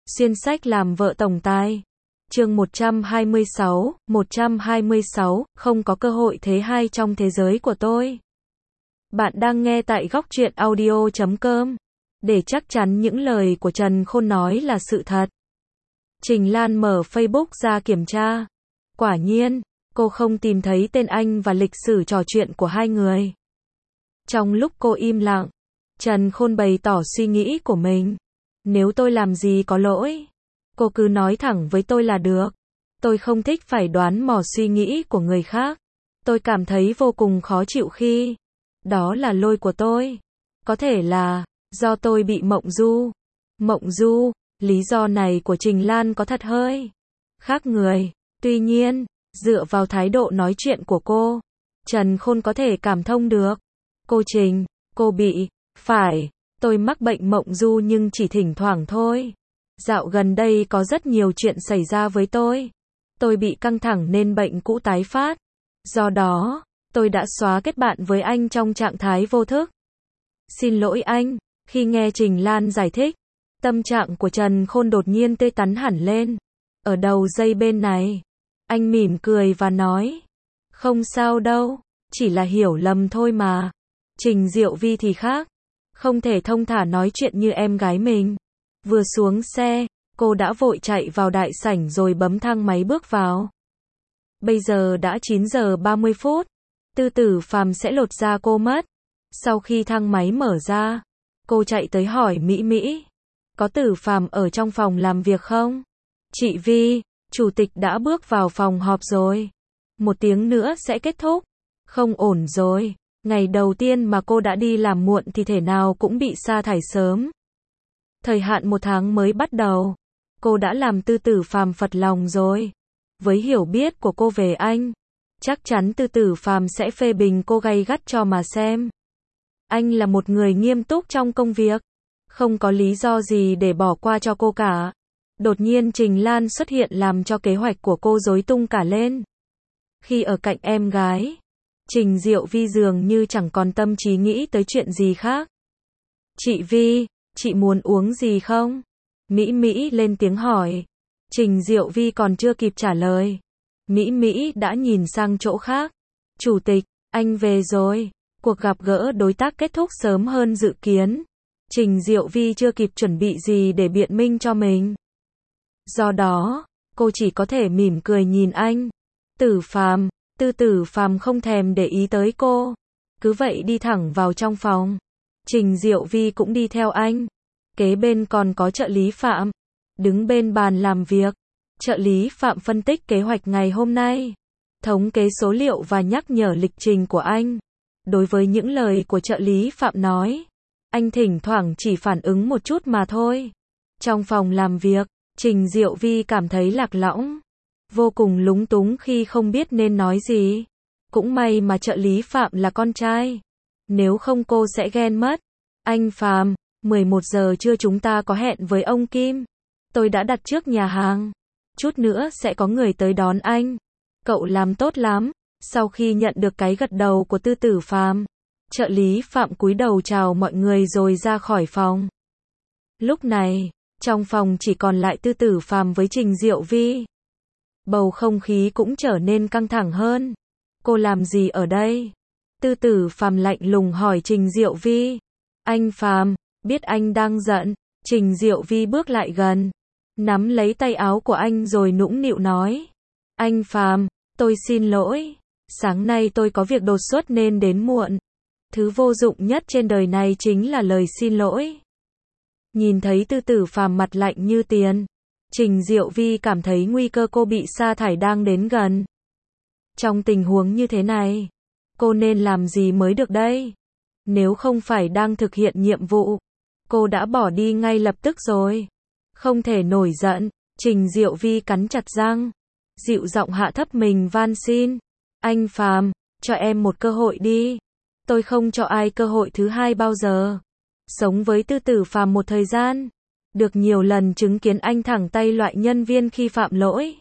Xuyên sách làm vợ tổng tài. Chương 126, không có cơ hội thế hai trong thế giới của tôi. Bạn đang nghe tại góc truyện audio.com. Để chắc chắn những lời của Trần Khôn nói là sự thật, Trình Lan mở Facebook ra kiểm tra. Quả nhiên, cô không tìm thấy tên anh và lịch sử trò chuyện của hai người. Trong lúc cô im lặng, Trần Khôn bày tỏ suy nghĩ của mình. Nếu tôi làm gì có lỗi, cô cứ nói thẳng với tôi là được. Tôi không thích phải đoán mò suy nghĩ của người khác. Tôi cảm thấy vô cùng khó chịu khi đó là lỗi của tôi. Có thể là do tôi bị mộng du. Mộng du, lý do này của Trình Lan có thật hơi khác người. Tuy nhiên, dựa vào thái độ nói chuyện của cô, Trần Khôn có thể cảm thông được. Cô Trình, cô bị, phải, tôi mắc bệnh mộng du nhưng chỉ thỉnh thoảng thôi. Dạo gần đây có rất nhiều chuyện xảy ra với tôi. Tôi bị căng thẳng nên bệnh cũ tái phát. Do đó, tôi đã xóa kết bạn với anh trong trạng thái vô thức. Xin lỗi anh. Khi nghe Trình Lan giải thích, tâm trạng của Trần Khôn đột nhiên tươi tắn hẳn lên. Ở đầu dây bên này, anh mỉm cười và nói, không sao đâu, chỉ là hiểu lầm thôi mà. Trình Diệu Vi thì khác, không thể thông thả nói chuyện như em gái mình. Vừa xuống xe, cô đã vội chạy vào đại sảnh rồi bấm thang máy bước vào. Bây giờ đã 9 giờ 30 phút, Tư Tử Phàm sẽ lột da cô mất. Sau khi thang máy mở ra, cô chạy tới hỏi Mỹ Mỹ, có Tử Phàm ở trong phòng làm việc không? Chị Vi, chủ tịch đã bước vào phòng họp rồi. 1 tiếng nữa sẽ kết thúc. Không ổn rồi. Ngày đầu tiên mà cô đã đi làm muộn thì thể nào cũng bị sa thải sớm. Thời hạn 1 tháng mới bắt đầu. Cô đã làm Tư Tử Phàm phật lòng rồi. Với hiểu biết của cô về anh, chắc chắn Tư Tử Phàm sẽ phê bình cô gay gắt cho mà xem. Anh là một người nghiêm túc trong công việc, không có lý do gì để bỏ qua cho cô cả. Đột nhiên Trình Lan xuất hiện làm cho kế hoạch của cô rối tung cả lên. Khi ở cạnh em gái, Trình Diệu Vi dường như chẳng còn tâm trí nghĩ tới chuyện gì khác. Chị Vi, chị muốn uống gì không? Mỹ Mỹ lên tiếng hỏi. Trình Diệu Vi còn chưa kịp trả lời, Mỹ Mỹ đã nhìn sang chỗ khác. Chủ tịch, anh về rồi. Cuộc gặp gỡ đối tác kết thúc sớm hơn dự kiến. Trình Diệu Vi chưa kịp chuẩn bị gì để biện minh cho mình. Do đó, cô chỉ có thể mỉm cười nhìn anh. Tử Phàm, Tư Tử Phàm không thèm để ý tới cô. Cứ vậy đi thẳng vào trong phòng. Trình Diệu Vi cũng đi theo anh. Kế bên còn có trợ lý Phạm. Đứng bên bàn làm việc. Trợ lý Phạm phân tích kế hoạch ngày hôm nay. Thống kê số liệu và nhắc nhở lịch trình của anh. Đối với những lời của trợ lý Phạm nói, anh thỉnh thoảng chỉ phản ứng một chút mà thôi. Trong phòng làm việc, Trình Diệu Vi cảm thấy lạc lõng, vô cùng lúng túng khi không biết nên nói gì. Cũng may mà trợ lý Phạm là con trai, nếu không cô sẽ ghen mất. Anh Phạm, 11 giờ trưa chúng ta có hẹn với ông Kim. Tôi đã đặt trước nhà hàng. Chút nữa sẽ có người tới đón anh. Cậu làm tốt lắm. Sau khi nhận được cái gật đầu của Tư Tử Phàm, trợ lý Phạm cúi đầu chào mọi người rồi ra khỏi phòng. Lúc này, trong phòng chỉ còn lại Tư Tử Phàm với Trình Diệu Vi. Bầu không khí cũng trở nên căng thẳng hơn. Cô làm gì ở đây? Tư Tử Phàm lạnh lùng hỏi Trình Diệu Vi. Anh Phàm, biết anh đang giận. Trình Diệu Vi bước lại gần, nắm lấy tay áo của anh rồi nũng nịu nói. Anh Phàm, tôi xin lỗi. Sáng nay tôi có việc đột xuất nên đến muộn. Thứ vô dụng nhất trên đời này chính là lời xin lỗi. Nhìn thấy Tư Tử Phàm mặt lạnh như tiền, Trình Diệu Vi cảm thấy nguy cơ cô bị sa thải đang đến gần. Trong tình huống như thế này, cô nên làm gì mới được đây? Nếu không phải đang thực hiện nhiệm vụ, cô đã bỏ đi ngay lập tức rồi. Không thể nổi giận, Trình Diệu Vi cắn chặt răng, dịu giọng hạ thấp mình van xin. Anh Phàm, cho em một cơ hội đi. Tôi không cho ai cơ hội thứ hai bao giờ. Sống với Tư Tử Phàm một thời gian, được nhiều lần chứng kiến anh thẳng tay loại nhân viên khi phạm lỗi.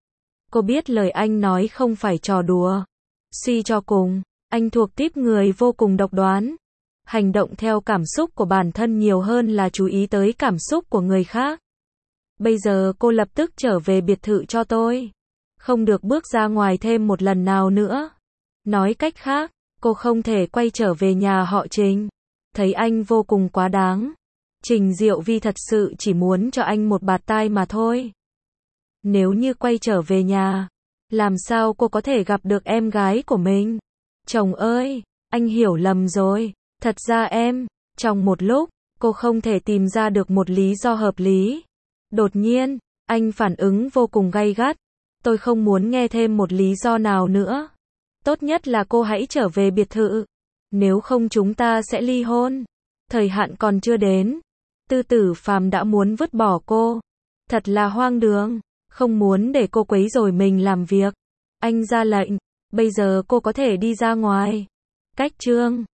Cô biết lời anh nói không phải trò đùa. Suy cho cùng, anh thuộc típ người vô cùng độc đoán. Hành động theo cảm xúc của bản thân nhiều hơn là chú ý tới cảm xúc của người khác. Bây giờ cô lập tức trở về biệt thự cho tôi. Không được bước ra ngoài thêm một lần nào nữa. Nói cách khác, cô không thể quay trở về nhà họ Trình. Thấy anh vô cùng quá đáng. Trình Diệu Vi thật sự chỉ muốn cho anh một bạt tai mà thôi. Nếu như quay trở về nhà, làm sao cô có thể gặp được em gái của mình? Chồng ơi, anh hiểu lầm rồi. Thật ra trong một lúc, cô không thể tìm ra được một lý do hợp lý. Đột nhiên, anh phản ứng vô cùng gay gắt. Tôi không muốn nghe thêm một lý do nào nữa. Tốt nhất là cô hãy trở về biệt thự. Nếu không chúng ta sẽ ly hôn. Thời hạn còn chưa đến. Tư Tử Phàm đã muốn vứt bỏ cô. Thật là hoang đường. Không muốn để cô quấy rầy mình làm việc. Anh ra lệnh. Bây giờ cô có thể đi ra ngoài. Cách chương